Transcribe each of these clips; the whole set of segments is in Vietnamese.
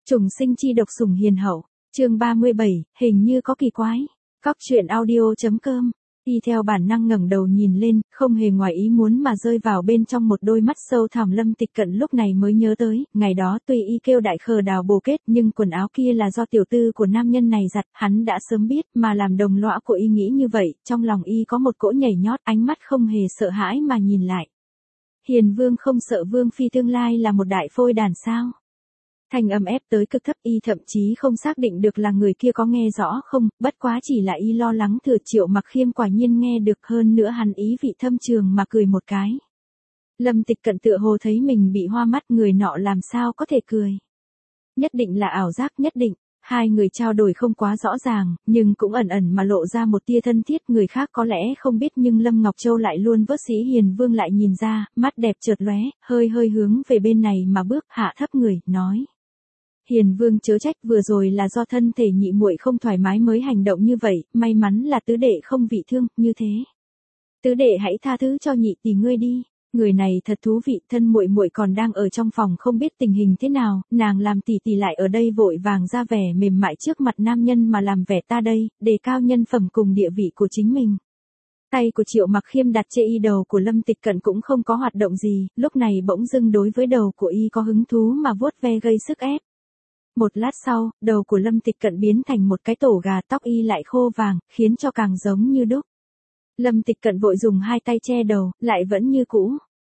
Trùng sinh chi độc sủng hiền hậu, chương 37, hình như có kỳ quái. Cóc truyện audio.com. Y theo bản năng ngẩng đầu nhìn lên, không hề ngoài ý muốn mà rơi vào bên trong một đôi mắt sâu thẳm. Lâm Tịch Cận lúc này mới nhớ tới, ngày đó tuy y kêu đại khờ đào bồ kết nhưng quần áo kia là do tiểu tư của nam nhân này giặt, hắn đã sớm biết mà làm đồng lõa của y nghĩ như vậy, trong lòng y có một cỗ nhảy nhót, ánh mắt không hề sợ hãi mà nhìn lại. Hiền vương không sợ vương phi tương lai là một đại phôi đàn sao? Thanh âm ép tới cực thấp, y thậm chí không xác định được là người kia có nghe rõ không, bất quá chỉ là y lo lắng thừa. Triệu Mặc Khiêm quả nhiên nghe được, hơn nữa hắn ý vị thâm trường mà cười một cái. Lâm Tịch Cận tựa hồ thấy mình bị hoa mắt, người nọ làm sao có thể cười. Nhất định là ảo giác, nhất định. Hai người trao đổi không quá rõ ràng, nhưng cũng ẩn ẩn mà lộ ra một tia thân thiết. Người khác có lẽ không biết nhưng Lâm Ngọc Châu lại luôn vớt sĩ Hiền Vương lại nhìn ra, mắt đẹp chợt lóe, hơi hướng về bên này mà bước, hạ thấp người, nói. Hiền Vương chớ trách, vừa rồi là do thân thể nhị muội không thoải mái mới hành động như vậy, may mắn là tứ đệ không bị thương, như thế. Tứ đệ hãy tha thứ cho nhị tỷ ngươi đi. Người này thật thú vị, thân muội muội còn đang ở trong phòng không biết tình hình thế nào, nàng làm tỷ tỷ lại ở đây vội vàng ra vẻ mềm mại trước mặt nam nhân mà làm vẻ ta đây, đề cao nhân phẩm cùng địa vị của chính mình. Tay của Triệu Mặc Khiêm đặt trên y đầu của Lâm Tịch Cận cũng không có hoạt động gì, lúc này bỗng dưng đối với đầu của y có hứng thú mà vuốt ve gây sức ép. Một lát sau, đầu của Lâm Tịch Cận biến thành một cái tổ gà, tóc y lại khô vàng, khiến cho càng giống như đúc. Lâm Tịch Cận vội dùng hai tay che đầu, lại vẫn như cũ.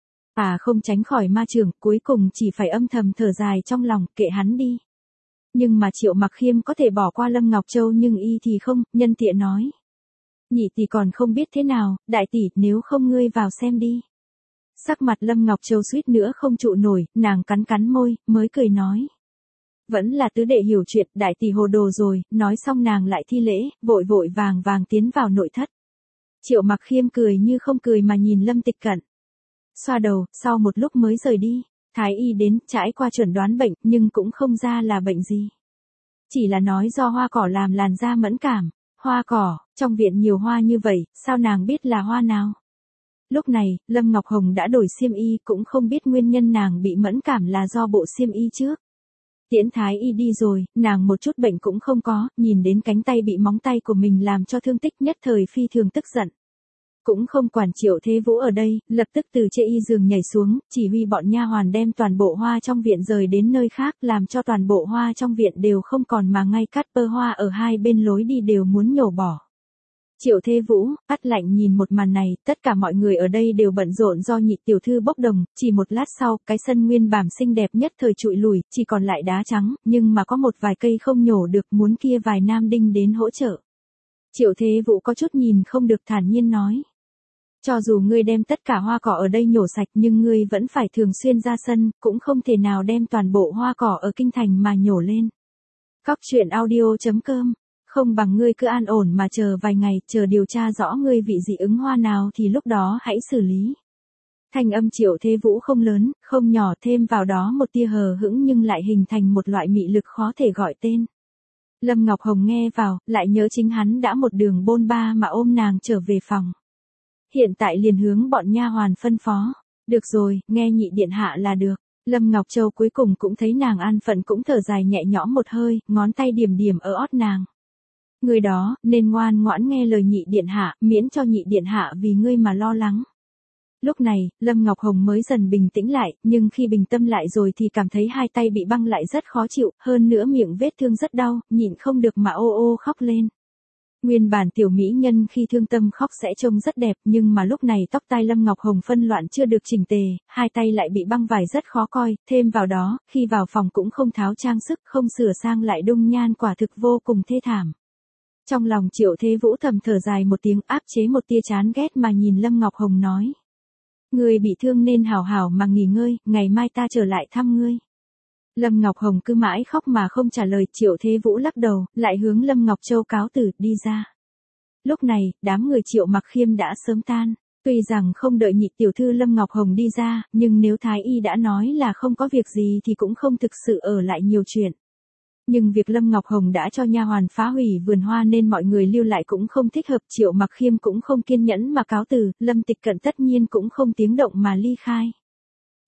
Không tránh khỏi ma trưởng, cuối cùng chỉ phải âm thầm thở dài trong lòng, kệ hắn đi. Nhưng mà Triệu Mặc Khiêm có thể bỏ qua Lâm Ngọc Châu nhưng y thì không, nhân tiện nói. Nhị tỷ còn không biết thế nào, đại tỷ, nếu không ngươi vào xem đi. Sắc mặt Lâm Ngọc Châu suýt nữa không trụ nổi, nàng cắn môi, mới cười nói. Vẫn là tứ đệ hiểu chuyện, đại tỷ hồ đồ rồi, nói xong nàng lại thi lễ, vội vàng tiến vào nội thất. Triệu Mặc Khiêm cười như không cười mà nhìn Lâm Tịch Cận. Xoa đầu, sau một lúc mới rời đi. Thái y đến, trải qua chuẩn đoán bệnh, nhưng cũng không ra là bệnh gì. Chỉ là nói do hoa cỏ làm làn da mẫn cảm. Hoa cỏ, trong viện nhiều hoa như vậy, sao nàng biết là hoa nào? Lúc này, Lâm Ngọc Hồng đã đổi xiêm y, cũng không biết nguyên nhân nàng bị mẫn cảm là do bộ xiêm y trước. Tiễn Thái y đi rồi, nàng một chút bệnh cũng không có, nhìn đến cánh tay bị móng tay của mình làm cho thương tích, nhất thời phi thường tức giận. Cũng không quản Triệu Thế Vũ ở đây, lập tức từ trên y giường nhảy xuống, chỉ huy bọn nha hoàn đem toàn bộ hoa trong viện rời đến nơi khác, làm cho toàn bộ hoa trong viện đều không còn, mà ngay cắt bơ hoa ở hai bên lối đi đều muốn nhổ bỏ. Triệu Thế Vũ, ắt lạnh nhìn một màn này, tất cả mọi người ở đây đều bận rộn do nhị tiểu thư bốc đồng, chỉ một lát sau, cái sân nguyên bản xinh đẹp nhất thời trụi lùi, chỉ còn lại đá trắng, nhưng mà có một vài cây không nhổ được, muốn kia vài nam đinh đến hỗ trợ. Triệu Thế Vũ có chút nhìn không được, thản nhiên nói. Cho dù ngươi đem tất cả hoa cỏ ở đây nhổ sạch nhưng ngươi vẫn phải thường xuyên ra sân, cũng không thể nào đem toàn bộ hoa cỏ ở kinh thành mà nhổ lên. Cóc truyện audio.com. Không bằng ngươi cứ an ổn mà chờ vài ngày, chờ điều tra rõ ngươi vị dị ứng hoa nào thì lúc đó hãy xử lý. Thanh âm Triệu Thế Vũ không lớn, không nhỏ, thêm vào đó một tia hờ hững nhưng lại hình thành một loại mị lực khó thể gọi tên. Lâm Ngọc Hồng nghe vào, lại nhớ chính hắn đã một đường bôn ba mà ôm nàng trở về phòng. Hiện tại liền hướng bọn nha hoàn phân phó. Được rồi, nghe nhị điện hạ là được. Lâm Ngọc Châu cuối cùng cũng thấy nàng an phận, cũng thở dài nhẹ nhõm một hơi, ngón tay điểm ở ót nàng. Người đó, nên ngoan ngoãn nghe lời nhị điện hạ, miễn cho nhị điện hạ vì ngươi mà lo lắng. Lúc này, Lâm Ngọc Hồng mới dần bình tĩnh lại, nhưng khi bình tâm lại rồi thì cảm thấy hai tay bị băng lại rất khó chịu, hơn nữa miệng vết thương rất đau, nhịn không được mà ô khóc lên. Nguyên bản tiểu mỹ nhân khi thương tâm khóc sẽ trông rất đẹp, nhưng mà lúc này tóc tai Lâm Ngọc Hồng phân loạn chưa được chỉnh tề, hai tay lại bị băng vải rất khó coi, thêm vào đó, khi vào phòng cũng không tháo trang sức, không sửa sang lại dung nhan, quả thực vô cùng thê thảm. Trong lòng Triệu Thế Vũ thầm thở dài một tiếng, áp chế một tia chán ghét mà nhìn Lâm Ngọc Hồng nói. Ngươi bị thương nên hảo hảo mà nghỉ ngơi, ngày mai ta trở lại thăm ngươi. Lâm Ngọc Hồng cứ mãi khóc mà không trả lời. Triệu Thế Vũ lắc đầu, lại hướng Lâm Ngọc Châu cáo từ, đi ra. Lúc này, đám người Triệu Mặc Khiêm đã sớm tan. Tuy rằng không đợi nhị tiểu thư Lâm Ngọc Hồng đi ra, nhưng nếu Thái y đã nói là không có việc gì thì cũng không thực sự ở lại nhiều chuyện. Nhưng việc Lâm Ngọc Hồng đã cho nha hoàn phá hủy vườn hoa nên mọi người lưu lại cũng không thích hợp. Triệu Mặc Khiêm cũng không kiên nhẫn mà cáo từ, Lâm Tịch Cận tất nhiên cũng không tiếng động mà ly khai.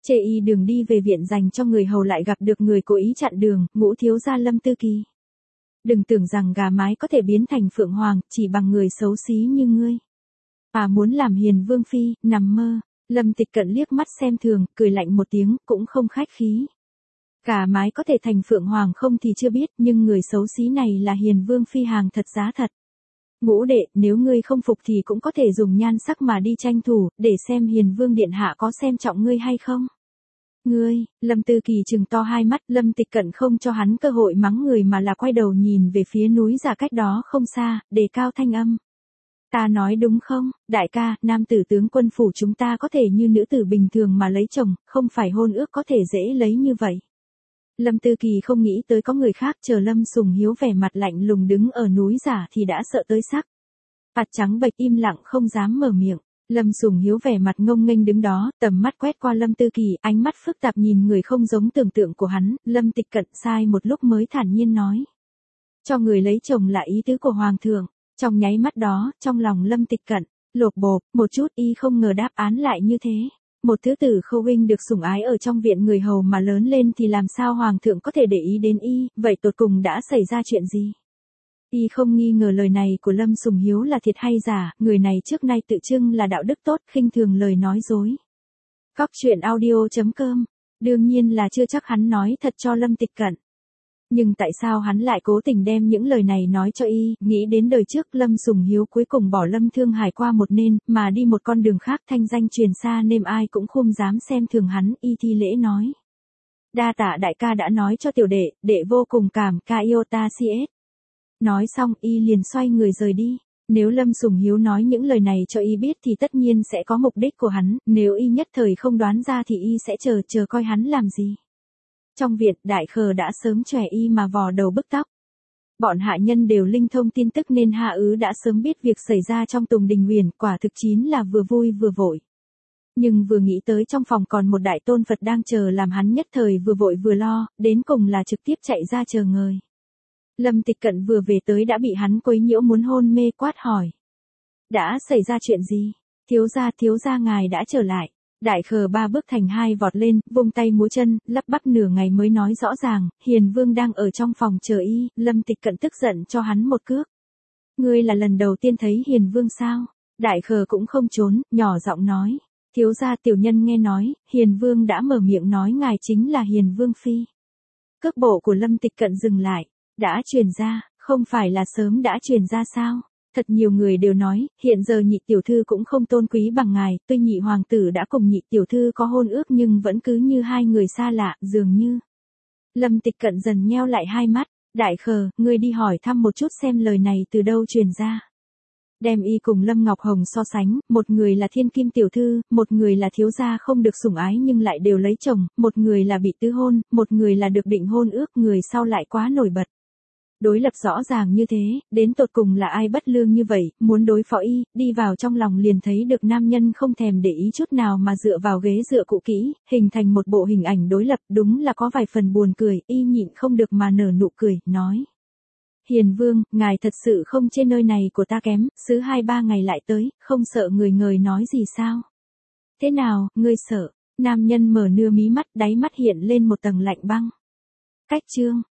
Chê y đường đi về viện dành cho người hầu lại gặp được người cố ý chặn đường, Ngũ thiếu gia Lâm Tư Kỳ. Đừng tưởng rằng gà mái có thể biến thành phượng hoàng, chỉ bằng người xấu xí như ngươi. Muốn làm hiền vương phi, nằm mơ. Lâm Tịch Cận liếc mắt xem thường, cười lạnh một tiếng, cũng không khách khí. Gà mái có thể thành phượng hoàng không thì chưa biết, nhưng người xấu xí này là hiền vương phi hàng thật giá thật. Ngũ đệ, nếu ngươi không phục thì cũng có thể dùng nhan sắc mà đi tranh thủ, để xem hiền vương điện hạ có xem trọng ngươi hay không. Ngươi, Lâm Tư Kỳ trừng to hai mắt, Lâm Tịch Cận không cho hắn cơ hội mắng người mà là quay đầu nhìn về phía núi giả cách đó không xa, đề cao thanh âm. Ta nói đúng không, đại ca, nam tử tướng quân phủ chúng ta có thể như nữ tử bình thường mà lấy chồng, không phải hôn ước có thể dễ lấy như vậy. Lâm Tư Kỳ không nghĩ tới có người khác, chờ Lâm Sùng Hiếu vẻ mặt lạnh lùng đứng ở núi giả thì đã sợ tới sắc. Mặt trắng bệch im lặng không dám mở miệng. Lâm Sùng Hiếu vẻ mặt ngông nghênh đứng đó, tầm mắt quét qua Lâm Tư Kỳ, ánh mắt phức tạp nhìn người không giống tưởng tượng của hắn. Lâm Tịch Cận sai một lúc mới thản nhiên nói. Cho người lấy chồng là ý tứ của Hoàng thượng. Trong nháy mắt đó, trong lòng Lâm Tịch Cận, lột bột, một chút y không ngờ đáp án lại như thế. Một thứ tử Khâu huynh được sủng ái ở trong viện người hầu mà lớn lên thì làm sao Hoàng thượng có thể để ý đến y, vậy tột cùng đã xảy ra chuyện gì? Y không nghi ngờ lời này của Lâm Sùng Hiếu là thiệt hay giả, người này trước nay tự xưng là đạo đức tốt, khinh thường lời nói dối. Cóc truyện audio.com, đương nhiên là chưa chắc hắn nói thật cho Lâm Tịch Cận. Nhưng tại sao hắn lại cố tình đem những lời này nói cho y, nghĩ đến đời trước Lâm Sùng Hiếu cuối cùng bỏ Lâm Thương Hải qua một nên, mà đi một con đường khác thanh danh truyền xa nên ai cũng không dám xem thường hắn, y thi lễ nói. Đa tạ đại ca đã nói cho tiểu đệ, đệ vô cùng cảm ca yêu ta CS. Nói xong y liền xoay người rời đi. Nếu Lâm Sùng Hiếu nói những lời này cho y biết thì tất nhiên sẽ có mục đích của hắn, nếu y nhất thời không đoán ra thì y sẽ chờ coi hắn làm gì. Trong viện, Đại Khờ đã sớm chòe y mà vò đầu bức tóc. Bọn hạ nhân đều linh thông tin tức nên Hạ Ứ đã sớm biết việc xảy ra trong Tùng Đình Huyền, quả thực chính là vừa vui vừa vội. Nhưng vừa nghĩ tới trong phòng còn một đại tôn Phật đang chờ làm hắn nhất thời vừa vội vừa lo, đến cùng là trực tiếp chạy ra chờ ngời. Lâm Tịch Cận vừa về tới đã bị hắn quấy nhiễu muốn hôn mê quát hỏi. Đã xảy ra chuyện gì? Thiếu gia ngài đã trở lại. Đại Khờ ba bước thành hai vọt lên, vung tay múa chân, lắp bắp nửa ngày mới nói rõ ràng, Hiền Vương đang ở trong phòng chờ y, Lâm Tịch Cận tức giận cho hắn một cước. Ngươi là lần đầu tiên thấy Hiền Vương sao? Đại Khờ cũng không trốn, nhỏ giọng nói. Thiếu gia tiểu nhân nghe nói, Hiền Vương đã mở miệng nói ngài chính là Hiền Vương Phi. Cước bộ của Lâm Tịch Cận dừng lại, đã truyền ra, không phải là sớm đã truyền ra sao? Thật nhiều người đều nói, hiện giờ nhị tiểu thư cũng không tôn quý bằng ngài, tuy nhị hoàng tử đã cùng nhị tiểu thư có hôn ước nhưng vẫn cứ như hai người xa lạ, dường như. Lâm Tịch Cận dần nheo lại hai mắt, Đại Khờ, ngươi đi hỏi thăm một chút xem lời này từ đâu truyền ra. Đem y cùng Lâm Ngọc Hồng so sánh, một người là thiên kim tiểu thư, một người là thiếu gia không được sủng ái nhưng lại đều lấy chồng, một người là bị tứ hôn, một người là được định hôn ước, người sau lại quá nổi bật. Đối lập rõ ràng như thế, đến tột cùng là ai bất lương như vậy, muốn đối phó y, đi vào trong lòng liền thấy được nam nhân không thèm để ý chút nào mà dựa vào ghế dựa cũ kỹ, hình thành một bộ hình ảnh đối lập, đúng là có vài phần buồn cười, y nhịn không được mà nở nụ cười, nói. Hiền Vương, ngài thật sự không chê nơi này của ta kém, xứ 2-3 ngày lại tới, không sợ người ngời nói gì sao? Thế nào, ngươi sợ? Nam nhân mở nưa mí mắt, đáy mắt hiện lên một tầng lạnh băng. Cách chương.